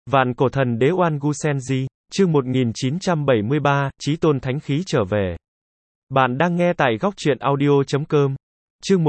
Vạn cổ thần đế Oan Gu Senji, chương 1973, Chí tôn thánh khí trở về. Bạn đang nghe tại góc truyện audio.com. Chương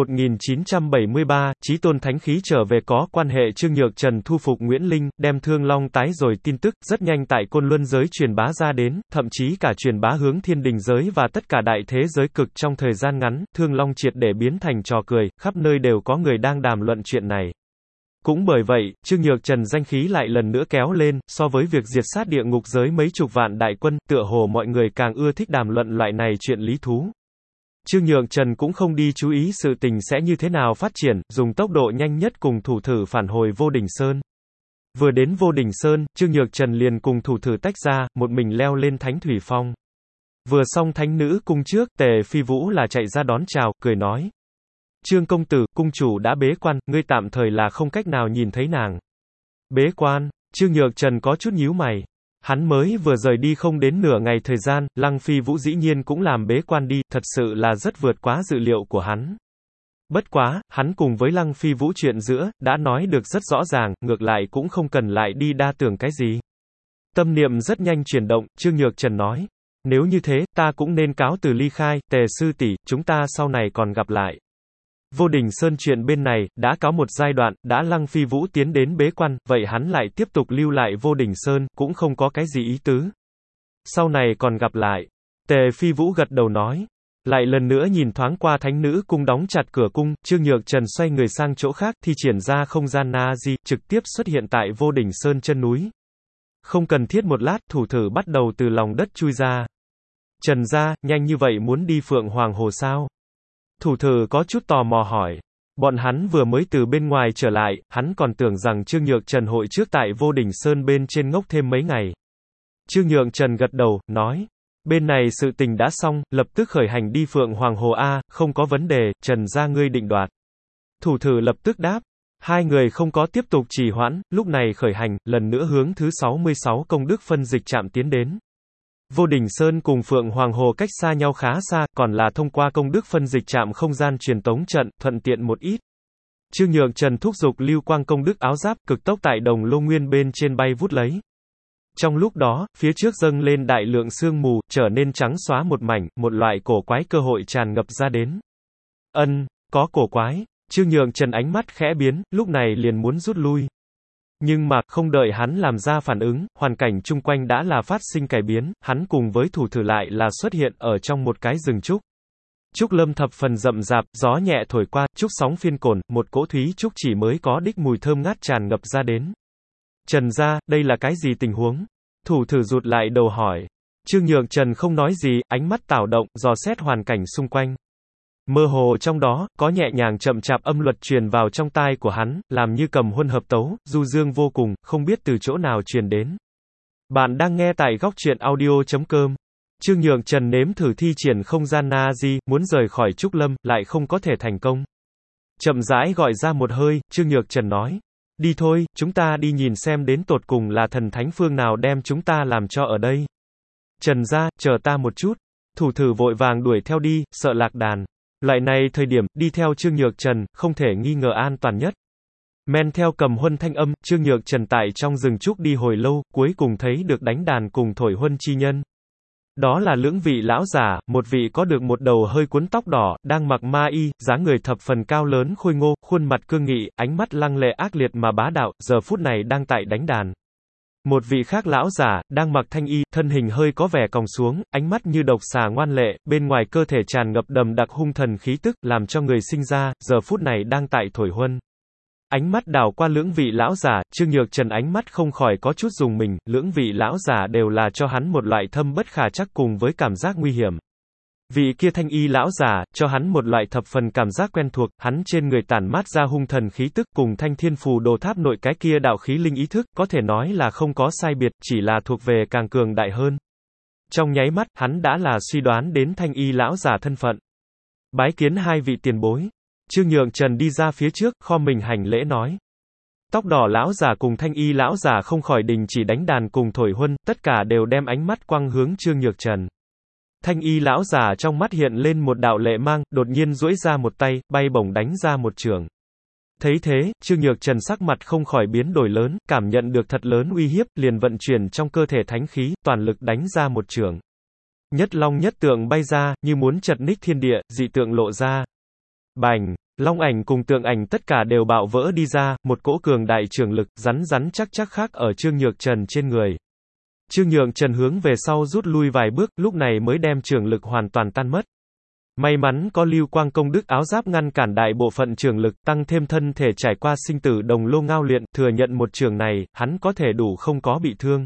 1973, Chí tôn thánh khí trở về có quan hệ Trương Nhược Trần thu phục Nguyễn Linh, đem Thương Long tái rồi tin tức, rất nhanh tại Côn Luân giới truyền bá ra đến, thậm chí cả truyền bá hướng Thiên Đình giới và tất cả đại thế giới cực trong thời gian ngắn, Thương Long triệt để biến thành trò cười, khắp nơi đều có người đang đàm luận chuyện này. Cũng bởi vậy, Trương Nhược Trần danh khí lại lần nữa kéo lên, so với việc diệt sát địa ngục giới mấy chục vạn đại quân, tựa hồ mọi người càng ưa thích đàm luận loại này chuyện lý thú. Trương Nhược Trần cũng không đi chú ý sự tình sẽ như thế nào phát triển, dùng tốc độ nhanh nhất cùng thủ thử phản hồi Vô Đỉnh Sơn. Vừa đến Vô Đỉnh Sơn, Trương Nhược Trần liền cùng thủ thử tách ra, một mình leo lên Thánh Thủy Phong. Vừa xong thánh nữ cung trước, Tề Phi Vũ là chạy ra đón chào, cười nói. Trương công tử, cung chủ đã bế quan, ngươi tạm thời là không cách nào nhìn thấy nàng. Bế quan, Trương Nhược Trần có chút nhíu mày. Hắn mới vừa rời đi không đến nửa ngày thời gian, Lăng Phi Vũ dĩ nhiên cũng làm bế quan đi, thật sự là rất vượt quá dự liệu của hắn. Bất quá, hắn cùng với Lăng Phi Vũ chuyện giữa, đã nói được rất rõ ràng, ngược lại cũng không cần lại đi đa tưởng cái gì. Tâm niệm rất nhanh chuyển động, Trương Nhược Trần nói. Nếu như thế, ta cũng nên cáo từ ly khai, Tề sư tỷ, chúng ta sau này còn gặp lại. Vô Đỉnh Sơn chuyện bên này, đã có một giai đoạn, đã Lăng Phi Vũ tiến đến bế quan, vậy hắn lại tiếp tục lưu lại Vô Đỉnh Sơn, cũng không có cái gì ý tứ. Sau này còn gặp lại. Tề Phi Vũ gật đầu nói. Lại lần nữa nhìn thoáng qua thánh nữ cung đóng chặt cửa cung, Trương Nhược Trần xoay người sang chỗ khác, thi triển ra không gian Na-di, trực tiếp xuất hiện tại Vô Đỉnh Sơn chân núi. Không cần thiết một lát, thủ thử bắt đầu từ lòng đất chui ra. Trần gia, nhanh như vậy muốn đi Phượng Hoàng Hồ sao? Thủ thử có chút tò mò hỏi. Bọn hắn vừa mới từ bên ngoài trở lại, hắn còn tưởng rằng Trương Nhược Trần hội trước tại Vô Đỉnh Sơn bên trên ngốc thêm mấy ngày. Trương Nhược Trần gật đầu, nói. Bên này sự tình đã xong, lập tức khởi hành đi Phượng Hoàng Hồ A, không có vấn đề, Trần gia ngươi định đoạt. Thủ thử lập tức đáp. Hai người không có tiếp tục trì hoãn, lúc này khởi hành, lần nữa hướng thứ 66 công đức phân dịch trạm tiến đến. Vô Đỉnh Sơn cùng Phượng Hoàng Hồ cách xa nhau khá xa, còn là thông qua công đức phân dịch trạm không gian truyền tống trận, thuận tiện một ít. Trương Nhược Trần thúc giục lưu quang công đức áo giáp, cực tốc tại đồng lô nguyên bên trên bay vút lấy. Trong lúc đó, phía trước dâng lên đại lượng sương mù, trở nên trắng xóa một mảnh, một loại cổ quái cơ hội tràn ngập ra đến. Có cổ quái. Trương Nhược Trần ánh mắt khẽ biến, lúc này liền muốn rút lui. Nhưng mà, không đợi hắn làm ra phản ứng, hoàn cảnh chung quanh đã là phát sinh cải biến, hắn cùng với thủ thử lại là xuất hiện ở trong một cái rừng trúc. Trúc lâm thập phần rậm rạp, gió nhẹ thổi qua, trúc sóng phiên cồn, một cỗ thúy trúc chỉ mới có đích mùi thơm ngát tràn ngập ra đến. Trần gia, đây là cái gì tình huống? Thủ thử rụt lại đầu hỏi. Trương Nhược Trần không nói gì, ánh mắt tảo động, dò xét hoàn cảnh xung quanh. Mơ hồ trong đó, có nhẹ nhàng chậm chạp âm luật truyền vào trong tai của hắn, làm như cầm huân hợp tấu, du dương vô cùng, không biết từ chỗ nào truyền đến. Bạn đang nghe tại góc truyện audio.com. Trương Nhược Trần nếm thử thi triển không gian Na-di, muốn rời khỏi Trúc Lâm, lại không có thể thành công. Chậm rãi gọi ra một hơi, Trương Nhược Trần nói. Đi thôi, chúng ta đi nhìn xem đến tột cùng là thần thánh phương nào đem chúng ta làm cho ở đây. Trần gia, chờ ta một chút. Thủ thử vội vàng đuổi theo đi, sợ lạc đàn. Loại này thời điểm, đi theo Trương Nhược Trần, không thể nghi ngờ an toàn nhất. Men theo cầm huân thanh âm, Trương Nhược Trần tại trong rừng trúc đi hồi lâu, cuối cùng thấy được đánh đàn cùng thổi huân chi nhân. Đó là lưỡng vị lão giả, một vị có được một đầu hơi cuốn tóc đỏ, đang mặc ma y, dáng người thập phần cao lớn khôi ngô, khuôn mặt cương nghị, ánh mắt lăng lệ ác liệt mà bá đạo, giờ phút này đang tại đánh đàn. Một vị khác lão giả, đang mặc thanh y, thân hình hơi có vẻ còng xuống, ánh mắt như độc xà ngoan lệ, bên ngoài cơ thể tràn ngập đầm đặc hung thần khí tức, làm cho người sinh ra, giờ phút này đang tại thổi huân. Ánh mắt đảo qua lưỡng vị lão giả, Trương Nhược Trần ánh mắt không khỏi có chút rùng mình, lưỡng vị lão giả đều là cho hắn một loại thâm bất khả trắc cùng với cảm giác nguy hiểm. Vị kia thanh y lão giả, cho hắn một loại thập phần cảm giác quen thuộc, hắn trên người tản mát ra hung thần khí tức cùng thanh thiên phù đồ tháp nội cái kia đạo khí linh ý thức, có thể nói là không có sai biệt, chỉ là thuộc về càng cường đại hơn. Trong nháy mắt, hắn đã là suy đoán đến thanh y lão giả thân phận. Bái kiến hai vị tiền bối. Trương Nhược Trần đi ra phía trước, khom mình hành lễ nói. Tóc đỏ lão giả cùng thanh y lão giả không khỏi đình chỉ đánh đàn cùng thổi huân, tất cả đều đem ánh mắt quăng hướng Trương Nhược Trần. Thanh y lão giả trong mắt hiện lên một đạo lệ mang, đột nhiên duỗi ra một tay, bay bổng đánh ra một chưởng. Thấy thế, Trương Nhược Trần sắc mặt không khỏi biến đổi lớn, cảm nhận được thật lớn uy hiếp, liền vận chuyển trong cơ thể thánh khí, toàn lực đánh ra một chưởng. Nhất long nhất tượng bay ra, như muốn chật ních thiên địa, dị tượng lộ ra. Bành! Long ảnh cùng tượng ảnh tất cả đều bạo vỡ đi ra, một cỗ cường đại trường lực, rắn rắn chắc chắc khác ở Trương Nhược Trần trên người. Trương Nhược Trần hướng về sau rút lui vài bước, lúc này mới đem trường lực hoàn toàn tan mất. May mắn có lưu quang công đức áo giáp ngăn cản đại bộ phận trường lực, tăng thêm thân thể trải qua sinh tử đồng lô ngao luyện, thừa nhận một trường này, hắn có thể đủ không có bị thương.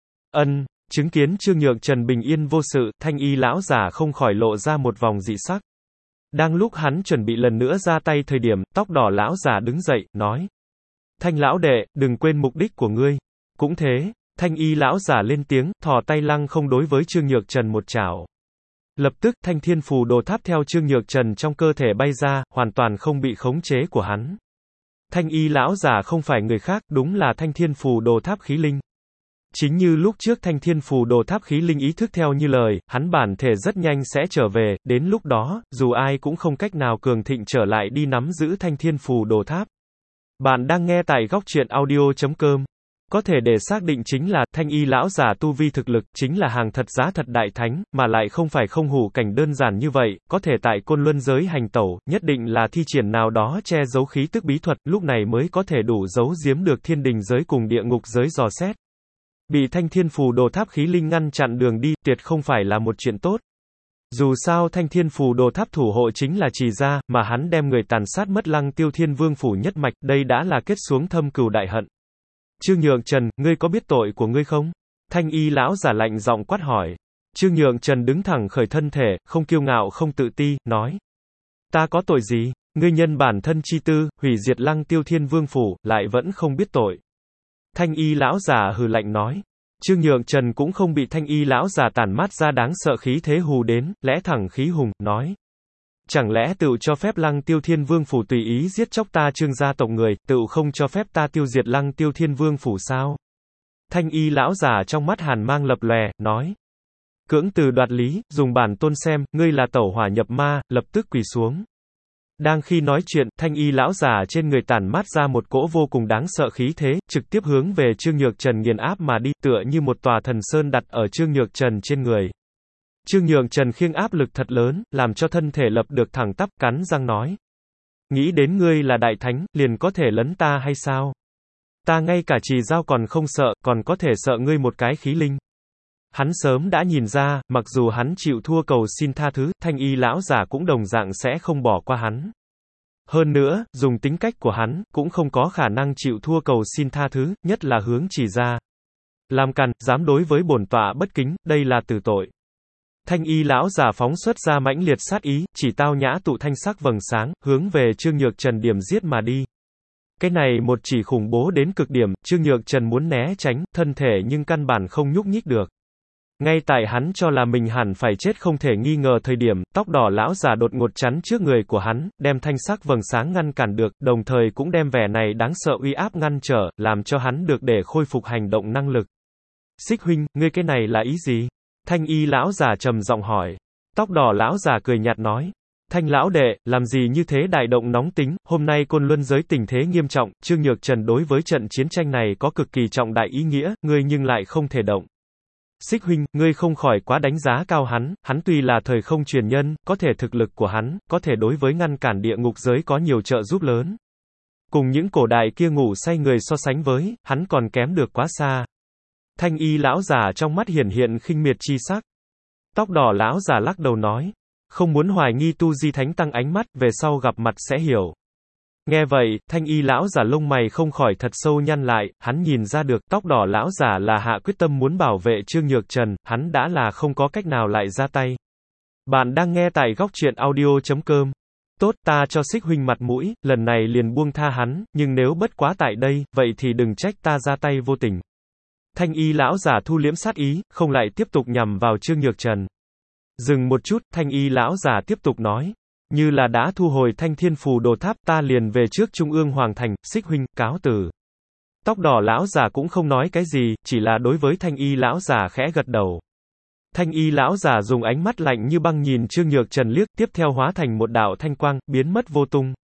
Chứng kiến Trương Nhược Trần bình yên vô sự, Thanh Y lão giả không khỏi lộ ra một vòng dị sắc. Đang lúc hắn chuẩn bị lần nữa ra tay thời điểm, tóc đỏ lão giả đứng dậy, nói: Thanh lão đệ, đừng quên mục đích của ngươi. Cũng thế, Thanh Y lão giả lên tiếng, thò tay lăng không đối với Trương Nhược Trần một chảo. Lập tức, Thanh Thiên Phù Đồ Tháp theo Trương Nhược Trần trong cơ thể bay ra, hoàn toàn không bị khống chế của hắn. Thanh Y lão giả không phải người khác, đúng là Thanh Thiên Phù Đồ Tháp khí linh. Chính như lúc trước Thanh Thiên Phù Đồ Tháp khí linh ý thức theo như lời, hắn bản thể rất nhanh sẽ trở về, đến lúc đó, dù ai cũng không cách nào cường thịnh trở lại đi nắm giữ Thanh Thiên Phù Đồ Tháp. Bạn đang nghe tại góc truyện audio.com. Có thể để xác định chính là, Thanh Y lão giả tu vi thực lực, chính là hàng thật giá thật đại thánh, mà lại không phải không hủ cảnh đơn giản như vậy, có thể tại côn luân giới hành tẩu, nhất định là thi triển nào đó che giấu khí tức bí thuật, lúc này mới có thể đủ giấu giếm được thiên đình giới cùng địa ngục giới dò xét. Bị Thanh Thiên Phù Đồ Tháp khí linh ngăn chặn đường đi, tuyệt không phải là một chuyện tốt. Dù sao Thanh Thiên Phù Đồ Tháp thủ hộ chính là Trì gia, mà hắn đem người tàn sát mất Lăng Tiêu Thiên Vương phủ nhất mạch, đây đã là kết xuống thâm cừu đại hận. Trương Nhược Trần, ngươi có biết tội của ngươi không? Thanh Y lão giả lạnh giọng quát hỏi. Trương Nhược Trần đứng thẳng khởi thân thể, không kiêu ngạo không tự ti, nói: Ta có tội gì? Ngươi nhân bản thân chi tư, hủy diệt Lăng Tiêu Thiên Vương phủ, lại vẫn không biết tội. Thanh Y lão giả hừ lạnh nói. Trương Nhược Trần cũng không bị Thanh Y lão giả tản mát ra đáng sợ khí thế hù đến, lẽ thẳng khí hùng, nói: Chẳng lẽ tựu cho phép Lăng Tiêu Thiên Vương phủ tùy ý giết chóc ta Trương gia tộc người, tựu không cho phép ta tiêu diệt Lăng Tiêu Thiên Vương phủ sao? Thanh Y lão giả trong mắt hàn mang lập lòe, nói: Cưỡng từ đoạt lý, dùng bản tôn xem, ngươi là tẩu hỏa nhập ma, lập tức quỳ xuống. Đang khi nói chuyện, Thanh Y lão giả trên người tản mát ra một cỗ vô cùng đáng sợ khí thế, trực tiếp hướng về Trương Nhược Trần nghiền áp mà đi, tựa như một tòa thần sơn đặt ở Trương Nhược Trần trên người. Trương Nhược Trần khiêng áp lực thật lớn, làm cho thân thể lập được thẳng tắp, cắn răng nói: Nghĩ đến ngươi là đại thánh, liền có thể lấn ta hay sao? Ta ngay cả Trì Dao còn không sợ, còn có thể sợ ngươi một cái khí linh. Hắn sớm đã nhìn ra, mặc dù hắn chịu thua cầu xin tha thứ, Thanh Y lão giả cũng đồng dạng sẽ không bỏ qua hắn. Hơn nữa, dùng tính cách của hắn, cũng không có khả năng chịu thua cầu xin tha thứ, nhất là hướng Trì gia. Làm càn, dám đối với bổn tọa bất kính, đây là tử tội. Thanh Y lão giả phóng xuất ra mãnh liệt sát ý, chỉ tao nhã tụ thanh sắc vầng sáng, hướng về Trương Nhược Trần điểm giết mà đi. Cái này một chỉ khủng bố đến cực điểm, Trương Nhược Trần muốn né tránh, thân thể nhưng căn bản không nhúc nhích được. Ngay tại hắn cho là mình hẳn phải chết không thể nghi ngờ thời điểm, tóc đỏ lão giả đột ngột chắn trước người của hắn, đem thanh sắc vầng sáng ngăn cản được, đồng thời cũng đem vẻ này đáng sợ uy áp ngăn trở, làm cho hắn được để khôi phục hành động năng lực. Xích huynh, ngươi cái này là ý gì? Thanh Y lão giả trầm giọng hỏi. Tóc đỏ lão giả cười nhạt nói: Thanh lão đệ, làm gì như thế đại động nóng tính, hôm nay côn luân giới tình thế nghiêm trọng, Trương Nhược Trần đối với trận chiến tranh này có cực kỳ trọng đại ý nghĩa, ngươi nhưng lại không thể động. Xích huynh, ngươi không khỏi quá đánh giá cao hắn, hắn tuy là thời không truyền nhân, có thể thực lực của hắn, có thể đối với ngăn cản địa ngục giới có nhiều trợ giúp lớn. Cùng những cổ đại kia ngủ say người so sánh với, hắn còn kém được quá xa. Thanh Y lão giả trong mắt hiển hiện khinh miệt chi sắc. Tóc đỏ lão giả lắc đầu nói: Không muốn hoài nghi tu di thánh tăng ánh mắt, về sau gặp mặt sẽ hiểu. Nghe vậy, Thanh Y lão giả lông mày không khỏi thật sâu nhăn lại, hắn nhìn ra được, tóc đỏ lão giả là hạ quyết tâm muốn bảo vệ Trương Nhược Trần, hắn đã là không có cách nào lại ra tay. Bạn đang nghe tại góc truyện audio.com. Tốt, ta cho Xích huynh mặt mũi, lần này liền buông tha hắn, nhưng nếu bất quá tại đây, vậy thì đừng trách ta ra tay vô tình. Thanh Y lão giả thu liễm sát ý, không lại tiếp tục nhằm vào Trương Nhược Trần. Dừng một chút, Thanh Y lão giả tiếp tục nói: Như là đã thu hồi Thanh Thiên Phù Đồ Tháp, ta liền về trước Trung ương Hoàng Thành, Xích huynh, cáo từ. Tóc đỏ lão giả cũng không nói cái gì, chỉ là đối với Thanh Y lão giả khẽ gật đầu. Thanh Y lão giả dùng ánh mắt lạnh như băng nhìn Trương Nhược Trần liếc, tiếp theo hóa thành một đạo thanh quang, biến mất vô tung.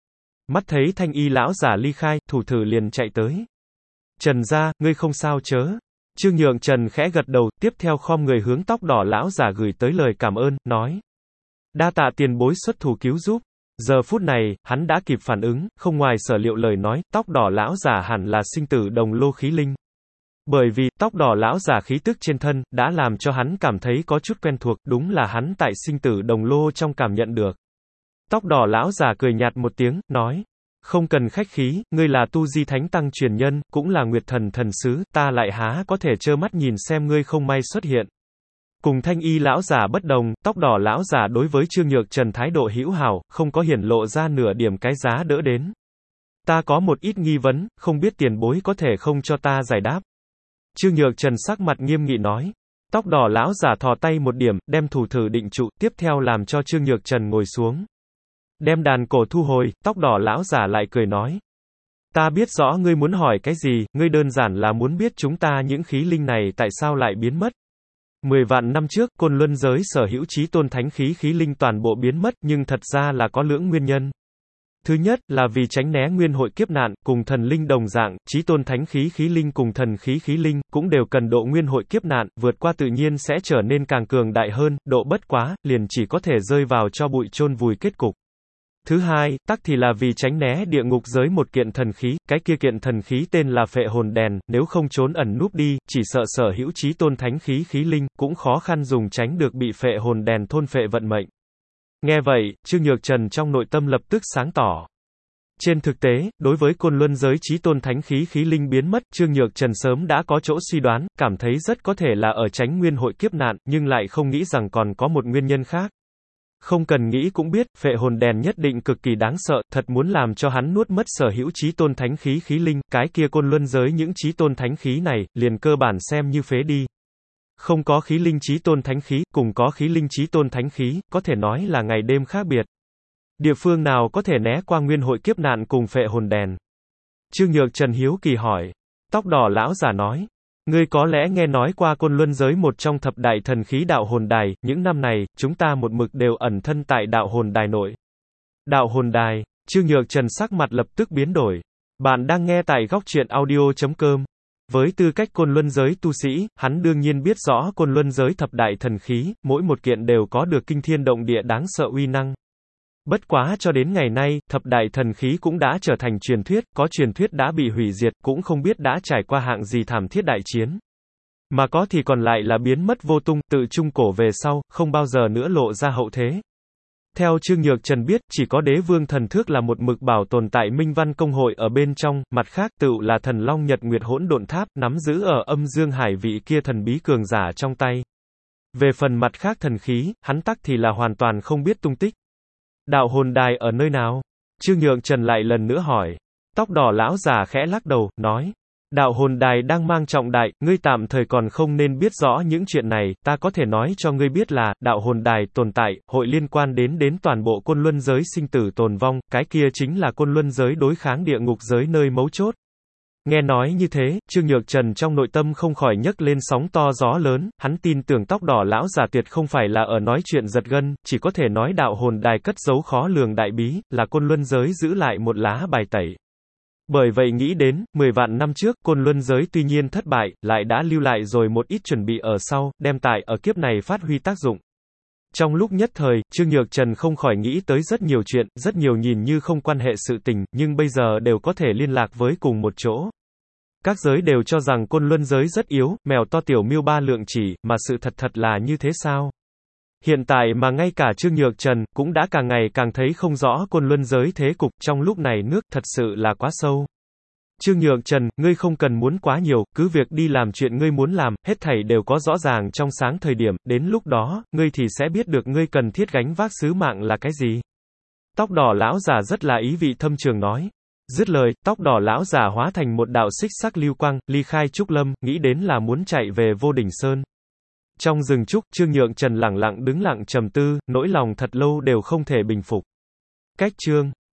Mắt thấy thanh y lão giả ly khai, thủ thử liền chạy tới. Trần gia, ngươi không sao chớ? Trương Nhượng Trần khẽ gật đầu, tiếp theo khom người hướng tóc đỏ lão giả gửi tới lời cảm ơn, nói. Đa tạ tiền bối xuất thủ cứu giúp. Giờ phút này, hắn đã kịp phản ứng, không ngoài sở liệu lời nói, tóc đỏ lão giả hẳn là sinh tử đồng lô khí linh. Bởi vì, tóc đỏ lão giả khí tức trên thân, đã làm cho hắn cảm thấy có chút quen thuộc, đúng là hắn tại sinh tử đồng lô trong cảm nhận được. Tóc đỏ lão giả cười nhạt một tiếng, nói. Không cần khách khí, ngươi là tu di thánh tăng truyền nhân, cũng là nguyệt thần thần sứ, ta lại há có thể trơ mắt nhìn xem ngươi không may xuất hiện. Cùng thanh y lão giả bất đồng, tóc đỏ lão giả đối với Trương Nhược Trần thái độ hữu hảo, không có hiển lộ ra nửa điểm cái giá đỡ đến. Ta có một ít nghi vấn, không biết tiền bối có thể không cho ta giải đáp. Trương Nhược Trần sắc mặt nghiêm nghị nói. Tóc đỏ lão giả thò tay một điểm, đem thủ thử định trụ, tiếp theo làm cho Trương Nhược Trần ngồi xuống. Đem đàn cổ thu hồi, tóc đỏ lão giả lại cười nói. Ta biết rõ ngươi muốn hỏi cái gì, ngươi đơn giản là muốn biết chúng ta những khí linh này tại sao lại biến mất. 10 vạn năm trước, Côn Luân giới sở hữu chí tôn thánh khí khí linh toàn bộ biến mất, nhưng thật ra là có lưỡng nguyên nhân. Thứ nhất, là vì tránh né nguyên hội kiếp nạn, cùng thần linh đồng dạng, chí tôn thánh khí khí linh cùng thần khí khí linh, cũng đều cần độ nguyên hội kiếp nạn, vượt qua tự nhiên sẽ trở nên càng cường đại hơn, độ bất quá, liền chỉ có thể rơi vào cho bụi chôn vùi kết cục. Thứ hai, tắc thì là vì tránh né địa ngục giới một kiện thần khí, cái kia kiện thần khí tên là phệ hồn đèn, nếu không trốn ẩn núp đi, chỉ sợ sở hữu chí tôn thánh khí khí linh, cũng khó khăn dùng tránh được bị phệ hồn đèn thôn phệ vận mệnh. Nghe vậy, Trương Nhược Trần trong nội tâm lập tức sáng tỏ. Trên thực tế, đối với Côn Luân giới chí tôn thánh khí khí linh biến mất, Trương Nhược Trần sớm đã có chỗ suy đoán, cảm thấy rất có thể là ở tránh nguyên hội kiếp nạn, nhưng lại không nghĩ rằng còn có một nguyên nhân khác. Không cần nghĩ cũng biết, phệ hồn đèn nhất định cực kỳ đáng sợ, thật muốn làm cho hắn nuốt mất sở hữu chí tôn thánh khí khí linh, cái kia Côn Luân giới những chí tôn thánh khí này, liền cơ bản xem như phế đi. Không có khí linh chí tôn thánh khí, cùng có khí linh chí tôn thánh khí, có thể nói là ngày đêm khác biệt. Địa phương nào có thể né qua nguyên hội kiếp nạn cùng phệ hồn đèn? Trương Nhược Trần hiếu kỳ hỏi. Tóc đỏ lão giả nói. Ngươi có lẽ nghe nói qua Côn Luân giới một trong thập đại thần khí đạo hồn đài, những năm này, chúng ta một mực đều ẩn thân tại đạo hồn đài nội. Đạo hồn đài, Trương Nhược Trần sắc mặt lập tức biến đổi. Bạn đang nghe tại góc truyện audio.com. Với tư cách Côn Luân giới tu sĩ, hắn đương nhiên biết rõ Côn Luân giới thập đại thần khí, mỗi một kiện đều có được kinh thiên động địa đáng sợ uy năng. Bất quá cho đến ngày nay, thập đại thần khí cũng đã trở thành truyền thuyết, có truyền thuyết đã bị hủy diệt, cũng không biết đã trải qua hạng gì thảm thiết đại chiến. Mà có thì còn lại là biến mất vô tung, tự trung cổ về sau, không bao giờ nữa lộ ra hậu thế. Theo Trương Nhược Trần biết, chỉ có Đế Vương Thần Thước là một mực bảo tồn tại Minh Văn Công Hội ở bên trong, mặt khác tựu là Thần Long Nhật Nguyệt Hỗn Độn Tháp, nắm giữ ở Âm Dương Hải vị kia thần bí cường giả trong tay. Về phần mặt khác thần khí, hắn tắc thì là hoàn toàn không biết tung tích. Đạo hồn đài ở nơi nào? Trương Nhượng Trần lại lần nữa hỏi. Tóc đỏ lão già khẽ lắc đầu, nói. Đạo hồn đài đang mang trọng đại, ngươi tạm thời còn không nên biết rõ những chuyện này, ta có thể nói cho ngươi biết là, đạo hồn đài tồn tại, hội liên quan đến toàn bộ Côn Luân giới sinh tử tồn vong, cái kia chính là Côn Luân giới đối kháng địa ngục giới nơi mấu chốt. Nghe nói như thế, Trương Nhược Trần trong nội tâm không khỏi nhấc lên sóng to gió lớn, hắn tin tưởng tóc đỏ lão già tuyệt không phải là ở nói chuyện giật gân, chỉ có thể nói đạo hồn đài cất giấu khó lường đại bí, là Côn Luân giới giữ lại một lá bài tẩy. Bởi vậy nghĩ đến, 10 vạn năm trước, Côn Luân giới tuy nhiên thất bại, lại đã lưu lại rồi một ít chuẩn bị ở sau, đem tại ở kiếp này phát huy tác dụng. Trong lúc nhất thời, Trương Nhược Trần không khỏi nghĩ tới rất nhiều chuyện, rất nhiều nhìn như không quan hệ sự tình, nhưng bây giờ đều có thể liên lạc với cùng một chỗ. Các giới đều cho rằng Côn Luân giới rất yếu, mèo to tiểu miêu ba lượng chỉ, mà sự thật là như thế sao? Hiện tại mà ngay cả Trương Nhược Trần, cũng đã càng ngày càng thấy không rõ Côn Luân giới thế cục, trong lúc này nước thật sự là quá sâu. Trương Nhược Trần, ngươi không cần muốn quá nhiều, cứ việc đi làm chuyện ngươi muốn làm, hết thảy đều có rõ ràng trong sáng thời điểm, đến lúc đó, ngươi thì sẽ biết được ngươi cần thiết gánh vác sứ mạng là cái gì. Tóc đỏ lão già rất là ý vị thâm trường nói. Dứt lời, tóc đỏ lão già hóa thành một đạo xích sắc lưu quang, ly khai trúc lâm, nghĩ đến là muốn chạy về Vô Đỉnh Sơn. Trong rừng trúc, Trương Nhượng Trần lẳng lặng đứng lặng trầm tư, nỗi lòng thật lâu đều không thể bình phục. Cách chương